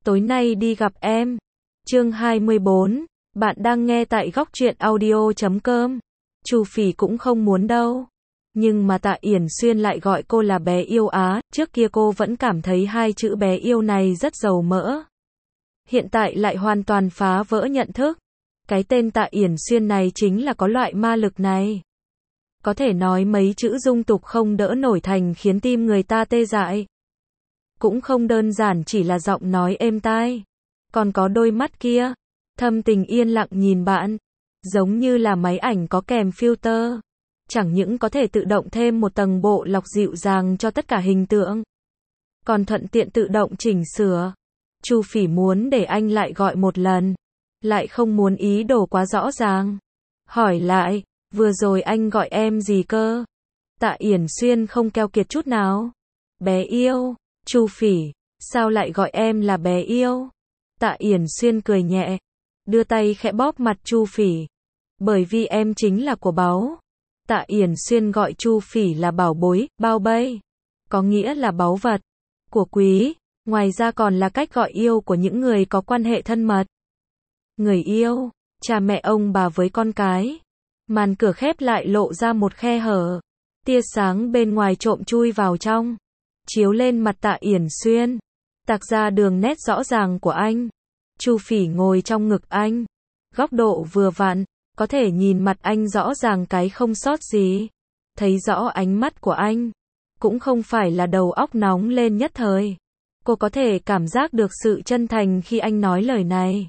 tối nay đi gặp em. Chương 24, bạn đang nghe tại góc truyện audio.com. Chu Phỉ cũng không muốn đâu. Nhưng mà Tạ Yển Xuyên lại gọi cô là bé yêu á, trước kia cô vẫn cảm thấy hai chữ bé yêu này rất dầu mỡ. Hiện tại lại hoàn toàn phá vỡ nhận thức. Cái tên Tạ Yển Xuyên này chính là có loại ma lực này. Có thể nói mấy chữ dung tục không đỡ nổi thành khiến tim người ta tê dại. Cũng không đơn giản chỉ là giọng nói êm tai. Còn có đôi mắt kia, thâm tình yên lặng nhìn bạn. Giống như là máy ảnh có kèm filter. Chẳng những có thể tự động thêm một tầng bộ lọc dịu dàng cho tất cả hình tượng. Còn thuận tiện tự động chỉnh sửa. Chu Phỉ muốn để anh lại gọi một lần. Lại không muốn ý đồ quá rõ ràng. Hỏi lại, vừa rồi anh gọi em gì cơ? Tạ Yển Xuyên không keo kiệt chút nào. Bé yêu. Chu Phỉ, sao lại gọi em là bé yêu? Tạ Yển Xuyên cười nhẹ, đưa tay khẽ bóp mặt Chu Phỉ. Bởi vì em chính là của báu. Tạ Yển Xuyên gọi Chu Phỉ là bảo bối, bao bây. Có nghĩa là báu vật, của quý. Ngoài ra còn là cách gọi yêu của những người có quan hệ thân mật. Người yêu, cha mẹ ông bà với con cái. Màn cửa khép lại lộ ra một khe hở. Tia sáng bên ngoài trộm chui vào trong. Chiếu lên mặt Tạ Yển Xuyên. Tạc ra đường nét rõ ràng của anh. Chu Phỉ ngồi trong ngực anh. Góc độ vừa vặn, có thể nhìn mặt anh rõ ràng cái không sót gì. Thấy rõ ánh mắt của anh. Cũng không phải là đầu óc nóng lên nhất thời. Cô có thể cảm giác được sự chân thành khi anh nói lời này.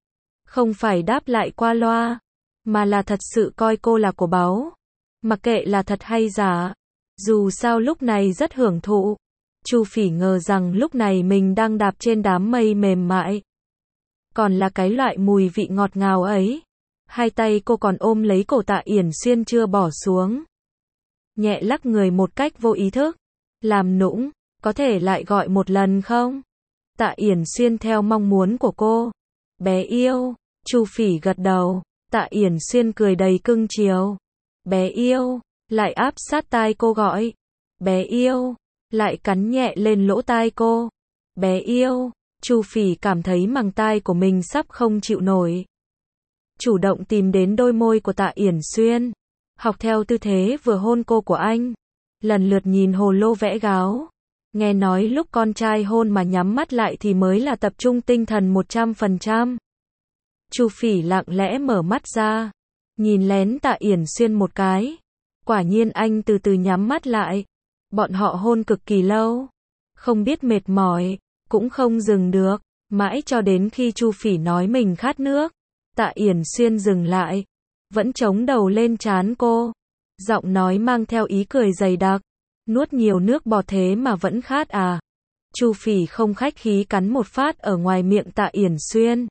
Không phải đáp lại qua loa, mà là thật sự coi cô là của báu. Mặc kệ là thật hay giả. Dù sao lúc này rất hưởng thụ. Chu Phỉ ngờ rằng lúc này mình đang đạp trên đám mây mềm mại. Còn là cái loại mùi vị ngọt ngào ấy. Hai tay cô còn ôm lấy cổ Tạ Yển Xuyên chưa bỏ xuống. Nhẹ lắc người một cách vô ý thức. Làm nũng, có thể lại gọi một lần không? Tạ Yển Xuyên theo mong muốn của cô. Bé yêu. Chu Phỉ gật đầu. Tạ Yển Xuyên cười đầy cưng chiều. Bé yêu. Lại áp sát tai cô gọi. Bé yêu. Lại cắn nhẹ lên lỗ tai cô. Bé yêu. Chu Phỉ cảm thấy màng tai của mình sắp không chịu nổi. Chủ động tìm đến đôi môi của Tạ Yển Xuyên. Học theo tư thế vừa hôn cô của anh. Lần lượt nhìn hồ lô vẽ gáo. Nghe nói lúc con trai hôn mà nhắm mắt lại thì mới là tập trung tinh thần 100%. Chu Phỉ lặng lẽ mở mắt ra. Nhìn lén Tạ Yển Xuyên một cái. Quả nhiên anh từ từ nhắm mắt lại. Bọn họ hôn cực kỳ lâu. Không biết mệt mỏi. Cũng không dừng được. Mãi cho đến khi Chu Phỉ nói mình khát nước. Tạ Yển Xuyên dừng lại. Vẫn chống đầu lên trán cô. Giọng nói mang theo ý cười dày đặc. Nuốt nhiều nước bọt thế mà vẫn khát à? Chu Phỉ không khách khí cắn một phát ở ngoài miệng Tạ Yển Xuyên.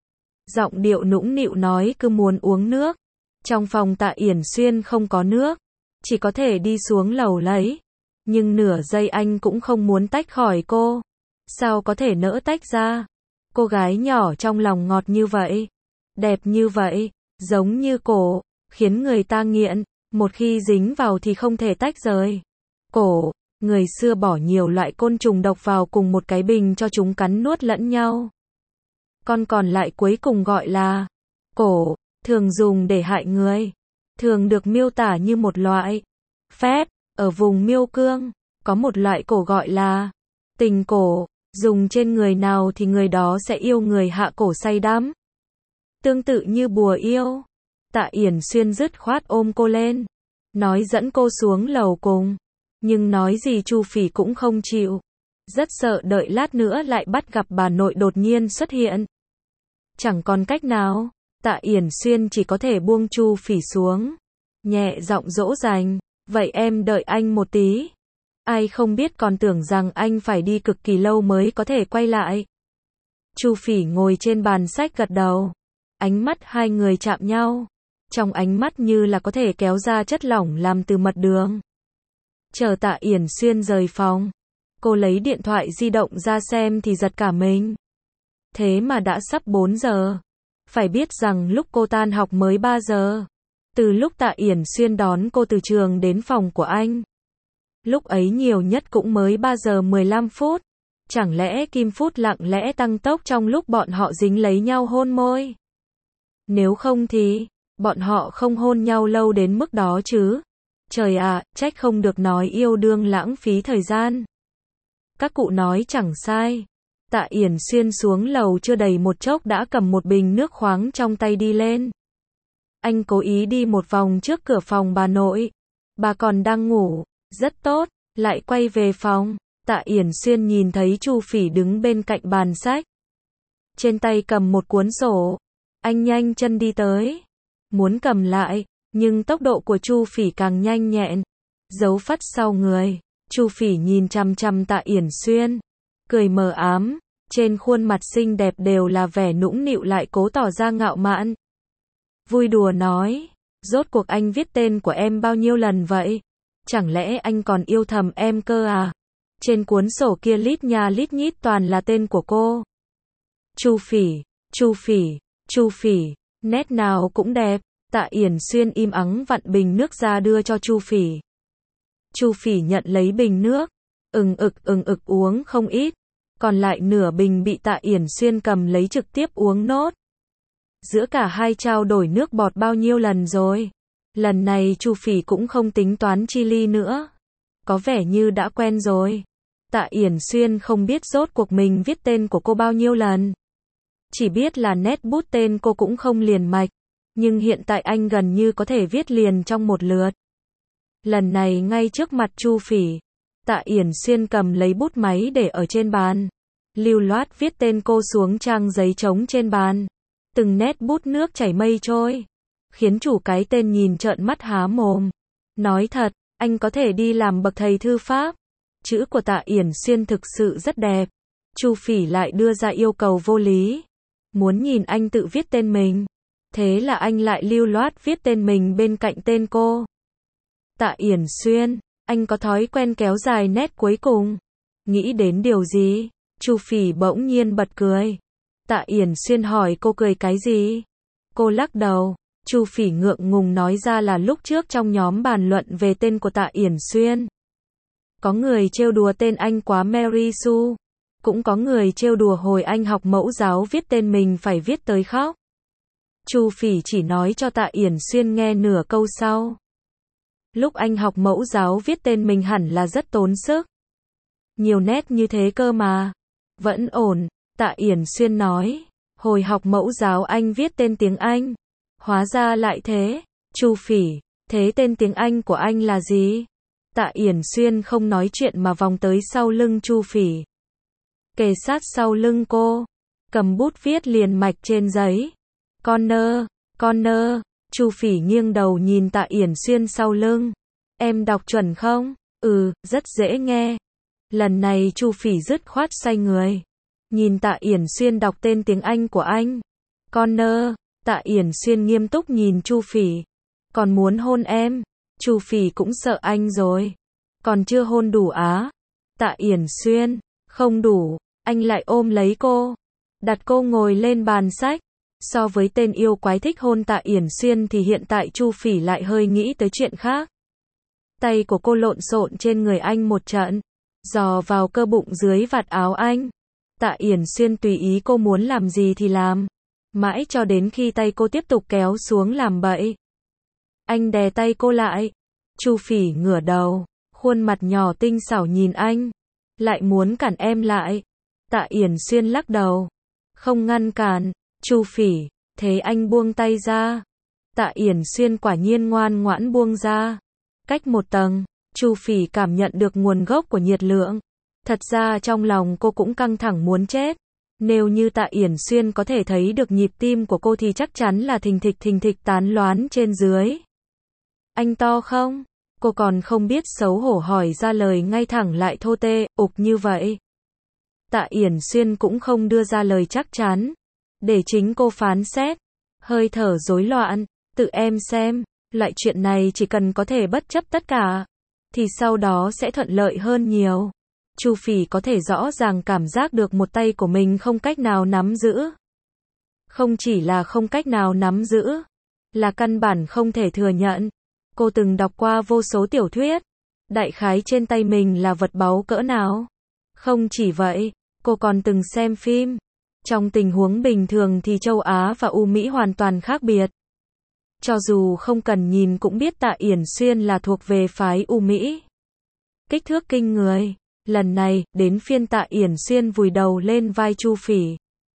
Giọng điệu nũng nịu nói cứ muốn uống nước. Trong phòng Tạ Yển Xuyên không có nước. Chỉ có thể đi xuống lầu lấy. Nhưng nửa giây anh cũng không muốn tách khỏi cô. Sao có thể nỡ tách ra? Cô gái nhỏ trong lòng ngọt như vậy. Đẹp như vậy. Giống như cổ. Khiến người ta nghiện. Một khi dính vào thì không thể tách rời. Cổ. Người xưa bỏ nhiều loại côn trùng độc vào cùng một cái bình cho chúng cắn nuốt lẫn nhau. Còn lại cuối cùng gọi là cổ. Thường dùng để hại người. Thường được miêu tả như một loại phép. Ở vùng Miêu Cương, có một loại cổ gọi là tình cổ. Dùng trên người nào thì người đó sẽ yêu người hạ cổ say đắm. Tương tự như bùa yêu. Tạ Yển Xuyên dứt khoát ôm cô lên. Nói dẫn cô xuống lầu cùng. Nhưng nói gì Chu Phỉ cũng không chịu. Rất sợ đợi lát nữa lại bắt gặp bà nội đột nhiên xuất hiện. Chẳng còn cách nào. Tạ Yển Xuyên chỉ có thể buông Chu Phỉ xuống. Nhẹ giọng dỗ dành. Vậy em đợi anh một tí. Ai không biết còn tưởng rằng anh phải đi cực kỳ lâu mới có thể quay lại. Chu Phỉ ngồi trên bàn sách gật đầu. Ánh mắt hai người chạm nhau. Trong ánh mắt như là có thể kéo ra chất lỏng làm từ mật đường. Chờ Tạ Yển Xuyên rời phòng. Cô lấy điện thoại di động ra xem thì giật cả mình. Thế mà đã sắp 4 giờ. Phải biết rằng lúc cô tan học mới 3 giờ. Từ lúc Tạ Yển Xuyên đón cô từ trường đến phòng của anh. Lúc ấy nhiều nhất cũng mới 3 giờ 15 phút. Chẳng lẽ kim phút lặng lẽ tăng tốc trong lúc bọn họ dính lấy nhau hôn môi? Nếu không thì, bọn họ không hôn nhau lâu đến mức đó chứ. Trời ạ, trách không được nói yêu đương lãng phí thời gian. Các cụ nói chẳng sai. Tạ Yển Xuyên xuống lầu chưa đầy một chốc đã cầm một bình nước khoáng trong tay đi lên. Anh cố ý đi một vòng trước cửa phòng bà nội. Bà còn đang ngủ, rất tốt, lại quay về phòng. Tạ Yển Xuyên nhìn thấy Chu Phỉ đứng bên cạnh bàn sách. Trên tay cầm một cuốn sổ. Anh nhanh chân đi tới. Muốn cầm lại, nhưng tốc độ của Chu Phỉ càng nhanh nhẹn. Giấu phắt sau người. Chu Phỉ nhìn chằm chằm Tạ Yển Xuyên. Cười mờ ám. Trên khuôn mặt xinh đẹp đều là vẻ nũng nịu lại cố tỏ ra ngạo mạn. Vui đùa nói. Rốt cuộc anh viết tên của em bao nhiêu lần vậy? Chẳng lẽ anh còn yêu thầm em cơ à? Trên cuốn sổ kia lít nha lít nhít toàn là tên của cô. Chu Phỉ, Chu Phỉ, Chu Phỉ, nét nào cũng đẹp. Tạ Yển Xuyên im ắng vặn bình nước ra đưa cho Chu Phỉ. Chu Phỉ nhận lấy bình nước, ừng ực uống không ít, còn lại nửa bình bị Tạ Yển Xuyên cầm lấy trực tiếp uống nốt. Giữa cả hai trao đổi nước bọt bao nhiêu lần rồi. Lần này Chu Phỉ cũng không tính toán chi ly nữa. Có vẻ như đã quen rồi. Tạ Yển Xuyên không biết rốt cuộc mình viết tên của cô bao nhiêu lần. Chỉ biết là nét bút tên cô cũng không liền mạch. Nhưng hiện tại anh gần như có thể viết liền trong một lượt. Lần này ngay trước mặt Chu Phỉ, Tạ Yển Xuyên cầm lấy bút máy để ở trên bàn. Lưu loát viết tên cô xuống trang giấy trống trên bàn. Từng nét bút nước chảy mây trôi. Khiến chủ cái tên nhìn trợn mắt há mồm. Nói thật, anh có thể đi làm bậc thầy thư pháp. Chữ của Tạ Yển Xuyên thực sự rất đẹp. Chu Phỉ lại đưa ra yêu cầu vô lý. Muốn nhìn anh tự viết tên mình. Thế là anh lại lưu loát viết tên mình bên cạnh tên cô. Tạ Yển Xuyên, anh có thói quen kéo dài nét cuối cùng. Nghĩ đến điều gì? Chu Phỉ bỗng nhiên bật cười. Tạ Yển Xuyên hỏi cô cười cái gì? Cô lắc đầu. Chu Phỉ ngượng ngùng nói ra là lúc trước trong nhóm bàn luận về tên của Tạ Yển Xuyên. Có người trêu đùa tên anh quá Mary Sue. Cũng có người trêu đùa hồi anh học mẫu giáo viết tên mình phải viết tới khóc. Chu Phỉ chỉ nói cho Tạ Yển Xuyên nghe nửa câu sau. Lúc anh học mẫu giáo viết tên mình hẳn là rất tốn sức. Nhiều nét như thế cơ mà. Vẫn ổn, Tạ Yển Xuyên nói. Hồi học mẫu giáo anh viết tên tiếng Anh. Hóa ra lại thế. Chu Phỉ, thế tên tiếng Anh của anh là gì? Tạ Yển Xuyên không nói chuyện mà vòng tới sau lưng Chu Phỉ. Kề sát sau lưng cô. Cầm bút viết liền mạch trên giấy. Connor. Chu Phỉ nghiêng đầu nhìn Tạ Yển Xuyên sau lưng. Em đọc chuẩn không? Rất dễ nghe. Lần này Chu Phỉ dứt khoát say người. Nhìn Tạ Yển Xuyên đọc tên tiếng Anh của anh. Connor. Tạ Yển Xuyên nghiêm túc nhìn Chu Phỉ. Còn muốn hôn em? Chu Phỉ cũng sợ anh rồi. Còn chưa hôn đủ á? Tạ Yển Xuyên. Không đủ. Anh lại ôm lấy cô. Đặt cô ngồi lên bàn sách. So với tên yêu quái thích hôn Tạ Yển Xuyên thì hiện tại Chu Phỉ lại hơi nghĩ tới chuyện khác. Tay của cô lộn xộn trên người anh một trận. Dò vào cơ bụng dưới vạt áo anh. Tạ Yển Xuyên tùy ý cô muốn làm gì thì làm. Mãi cho đến khi tay cô tiếp tục kéo xuống làm bậy. Anh đè tay cô lại. Chu Phỉ ngửa đầu. Khuôn mặt nhỏ tinh xảo nhìn anh. Lại muốn cản em lại. Tạ Yển Xuyên lắc đầu. Không ngăn cản. Chu Phỉ, thế anh buông tay ra. Tạ Yển Xuyên quả nhiên ngoan ngoãn buông ra. Cách một tầng, Chu Phỉ cảm nhận được nguồn gốc của nhiệt lượng. Thật ra trong lòng cô cũng căng thẳng muốn chết. Nếu như Tạ Yển Xuyên có thể thấy được nhịp tim của cô thì chắc chắn là thình thịch tán loán trên dưới. Anh to không? Cô còn không biết xấu hổ hỏi ra lời ngay thẳng lại thô tê, ục như vậy. Tạ Yển Xuyên cũng không đưa ra lời chắc chắn. Để chính cô phán xét. Hơi thở rối loạn. Tự em xem. Loại chuyện này chỉ cần có thể bất chấp tất cả. Thì sau đó sẽ thuận lợi hơn nhiều. Chu Phỉ có thể rõ ràng cảm giác được một tay của mình không cách nào nắm giữ. Không chỉ là không cách nào nắm giữ. Là căn bản không thể thừa nhận. Cô từng đọc qua vô số tiểu thuyết. Đại khái trên tay mình là vật báu cỡ nào. Không chỉ vậy. Cô còn từng xem phim. Trong tình huống bình thường thì châu Á và U Mỹ hoàn toàn khác biệt. Cho dù không cần nhìn cũng biết Tạ Yển Xuyên là thuộc về phái U Mỹ. Kích thước kinh người. Lần này, đến phiên Tạ Yển Xuyên vùi đầu lên vai Chu Phỉ.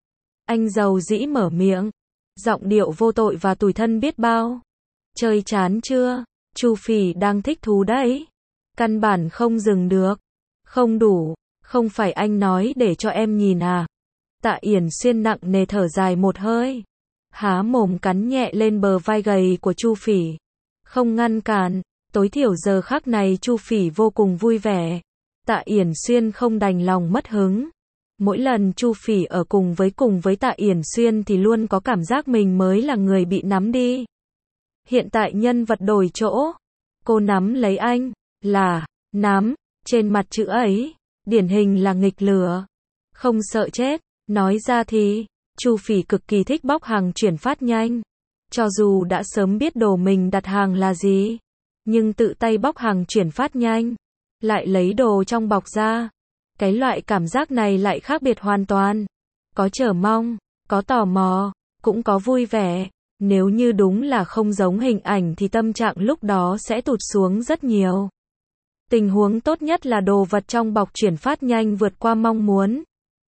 Anh giàu dĩ mở miệng. Giọng điệu vô tội và tủi thân biết bao. Chơi chán chưa? Chu Phỉ đang thích thú đấy. Căn bản không dừng được. Không đủ. Không phải anh nói để cho em nhìn à? Tạ Yển Xuyên nặng nề thở dài một hơi. Há mồm cắn nhẹ lên bờ vai gầy của Chu Phỉ. Không ngăn cản. Tối thiểu giờ khắc này Chu Phỉ vô cùng vui vẻ. Tạ Yển Xuyên không đành lòng mất hứng. Mỗi lần Chu Phỉ ở cùng với Tạ Yển Xuyên thì luôn có cảm giác mình mới là người bị nắm đi. Hiện tại nhân vật đổi chỗ. Cô nắm lấy anh. Là, nắm, trên mặt chữ ấy. Điển hình là nghịch lửa. Không sợ chết. Nói ra thì, Chu Phỉ cực kỳ thích bóc hàng chuyển phát nhanh. Cho dù đã sớm biết đồ mình đặt hàng là gì. Nhưng tự tay bóc hàng chuyển phát nhanh. Lại lấy đồ trong bọc ra. Cái loại cảm giác này lại khác biệt hoàn toàn. Có chờ mong, có tò mò, cũng có vui vẻ. Nếu như đúng là không giống hình ảnh thì tâm trạng lúc đó sẽ tụt xuống rất nhiều. Tình huống tốt nhất là đồ vật trong bọc chuyển phát nhanh vượt qua mong muốn.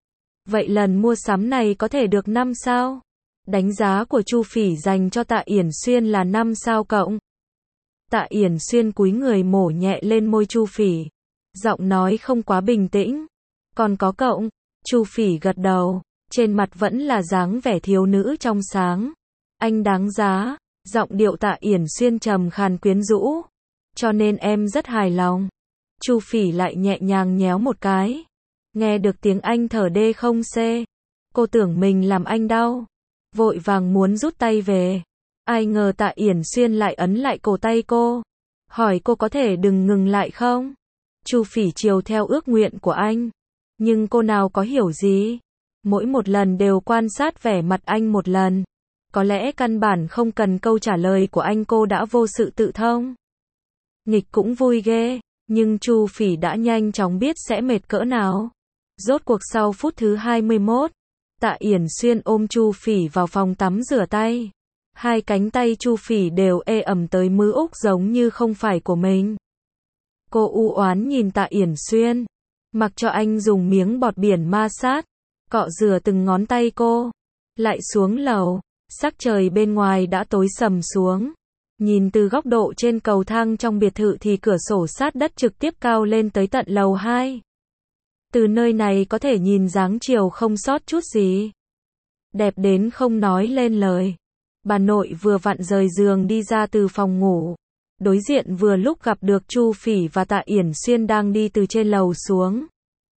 Vậy lần mua sắm này có thể được 5 sao? Đánh giá của Chu Phỉ dành cho Tạ Yển Xuyên là 5 sao cộng. Tạ Yển Xuyên cúi người mổ nhẹ lên môi Chu Phỉ. Giọng nói không quá bình tĩnh. Còn có cộng. Chu Phỉ gật đầu. Trên mặt vẫn là dáng vẻ thiếu nữ trong sáng. Anh đáng giá. Giọng điệu Tạ Yển Xuyên trầm khàn quyến rũ. Cho nên em rất hài lòng. Chu Phỉ lại nhẹ nhàng nhéo một cái. Nghe được tiếng anh thở đê không xê. Cô tưởng mình làm anh đau. Vội vàng muốn rút tay về. Ai ngờ Tạ Yển Xuyên lại ấn lại cổ tay cô. Hỏi cô có thể đừng ngừng lại không? Chu Phỉ chiều theo ước nguyện của anh. Nhưng cô nào có hiểu gì. Mỗi một lần đều quan sát vẻ mặt anh một lần. Có lẽ căn bản không cần câu trả lời của anh cô đã vô sự tự thông. Nghịch cũng vui ghê. Nhưng Chu Phỉ đã nhanh chóng biết sẽ mệt cỡ nào. Rốt cuộc sau phút thứ 21. Tạ Yển Xuyên ôm Chu Phỉ vào phòng tắm rửa tay. Hai cánh tay Chu Phỉ đều ê ẩm tới mứ úc giống như không phải của mình. Cô u oán nhìn Tạ Yển Xuyên. Mặc cho anh dùng miếng bọt biển ma sát. Cọ rửa từng ngón tay cô. Lại xuống lầu. Sắc trời bên ngoài đã tối sầm xuống. Nhìn từ góc độ trên cầu thang trong biệt thự thì cửa sổ sát đất trực tiếp cao lên tới tận lầu 2. Từ nơi này có thể nhìn dáng chiều không sót chút gì. Đẹp đến không nói lên lời. Bà nội vừa vặn rời giường đi ra từ phòng ngủ. Đối diện vừa lúc gặp được Chu Phỉ và Tạ Yển Xuyên đang đi từ trên lầu xuống.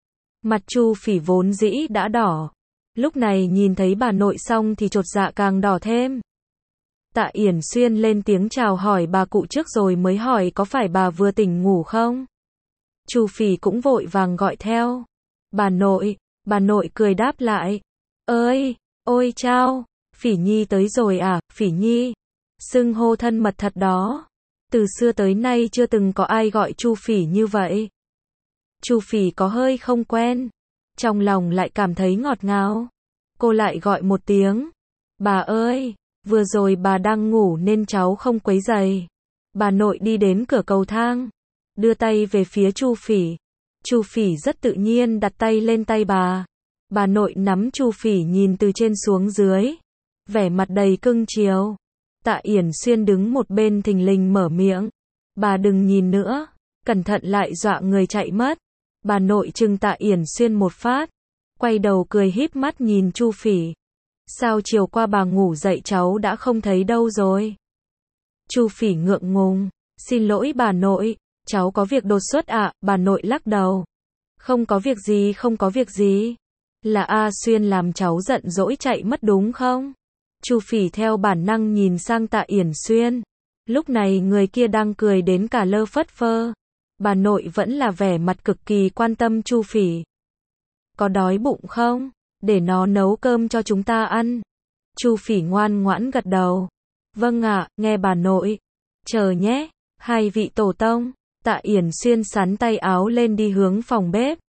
Mặt Chu Phỉ vốn dĩ đã đỏ. Lúc này nhìn thấy bà nội xong thì chột dạ càng đỏ thêm. Tạ Yển Xuyên lên tiếng chào hỏi bà cụ trước rồi mới hỏi có phải bà vừa tỉnh ngủ không? Chu Phỉ cũng vội vàng gọi theo. Bà nội cười đáp lại. Ôi chao, Phỉ Nhi tới rồi à, Phỉ Nhi. Xưng hô thân mật thật đó. Từ xưa tới nay chưa từng có ai gọi Chu Phỉ như vậy. Chu Phỉ có hơi không quen. Trong lòng lại cảm thấy ngọt ngào. Cô lại gọi một tiếng. Bà ơi, vừa rồi bà đang ngủ nên cháu không quấy rầy. Bà nội đi đến cửa cầu thang. Đưa tay về phía Chu Phỉ. Chu Phỉ rất tự nhiên đặt tay lên tay bà. Bà nội nắm Chu Phỉ nhìn từ trên xuống dưới. Vẻ mặt đầy cưng chiều. Tạ Yển Xuyên đứng một bên thình lình mở miệng. Bà đừng nhìn nữa. Cẩn thận lại dọa người chạy mất. Bà nội trừng Tạ Yển Xuyên một phát. Quay đầu cười híp mắt nhìn Chu Phỉ. Sao chiều qua bà ngủ dậy cháu đã không thấy đâu rồi? Chu Phỉ ngượng ngùng. Xin lỗi bà nội. Cháu có việc đột xuất ạ, bà nội lắc đầu. Không có việc gì. Là A Xuyên làm cháu giận dỗi chạy mất đúng không? Chu Phỉ theo bản năng nhìn sang Tạ Yển Xuyên. Lúc này người kia đang cười đến cả lơ phất phơ. Bà nội vẫn là vẻ mặt cực kỳ quan tâm Chu Phỉ. Có đói bụng không? Để nó nấu cơm cho chúng ta ăn. Chu Phỉ ngoan ngoãn gật đầu. Vâng ạ, nghe bà nội. Chờ nhé, hai vị tổ tông. Tạ Yển Xuyên sắn tay áo lên đi hướng phòng bếp.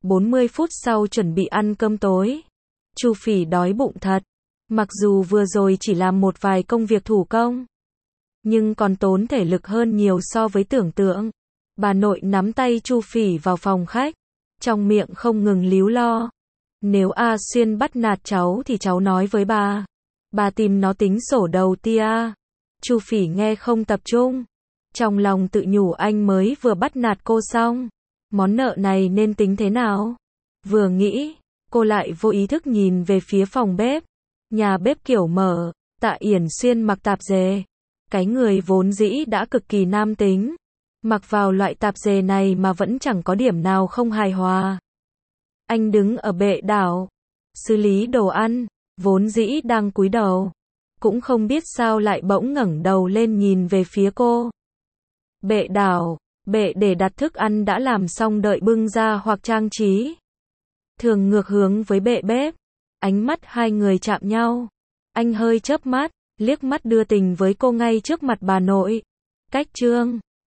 40 phút sau chuẩn bị ăn cơm tối. Chu Phỉ đói bụng thật. Mặc dù vừa rồi chỉ làm một vài công việc thủ công, nhưng còn tốn thể lực hơn nhiều so với tưởng tượng. Bà nội nắm tay Chu Phỉ vào phòng khách, trong miệng không ngừng líu lo. Nếu A Xuyên bắt nạt cháu thì cháu nói với bà. Bà tìm nó tính sổ đầu tia. Chu Phỉ nghe không tập trung. Trong lòng tự nhủ anh mới vừa bắt nạt cô xong. Món nợ này nên tính thế nào? Vừa nghĩ, cô lại vô ý thức nhìn về phía phòng bếp. Nhà bếp kiểu mở, Tạ Yển Xuyên mặc tạp dề. Cái người vốn dĩ đã cực kỳ nam tính. Mặc vào loại tạp dề này mà vẫn chẳng có điểm nào không hài hòa. Anh đứng ở bệ đảo, xử lý đồ ăn, vốn dĩ đang cúi đầu. Cũng không biết sao lại bỗng ngẩng đầu lên nhìn về phía cô. Bệ đảo, bệ để đặt thức ăn đã làm xong đợi bưng ra hoặc trang trí. Thường ngược hướng với bệ bếp, ánh mắt hai người chạm nhau. Anh hơi chớp mắt, liếc mắt đưa tình với cô ngay trước mặt bà nội. Cách trương.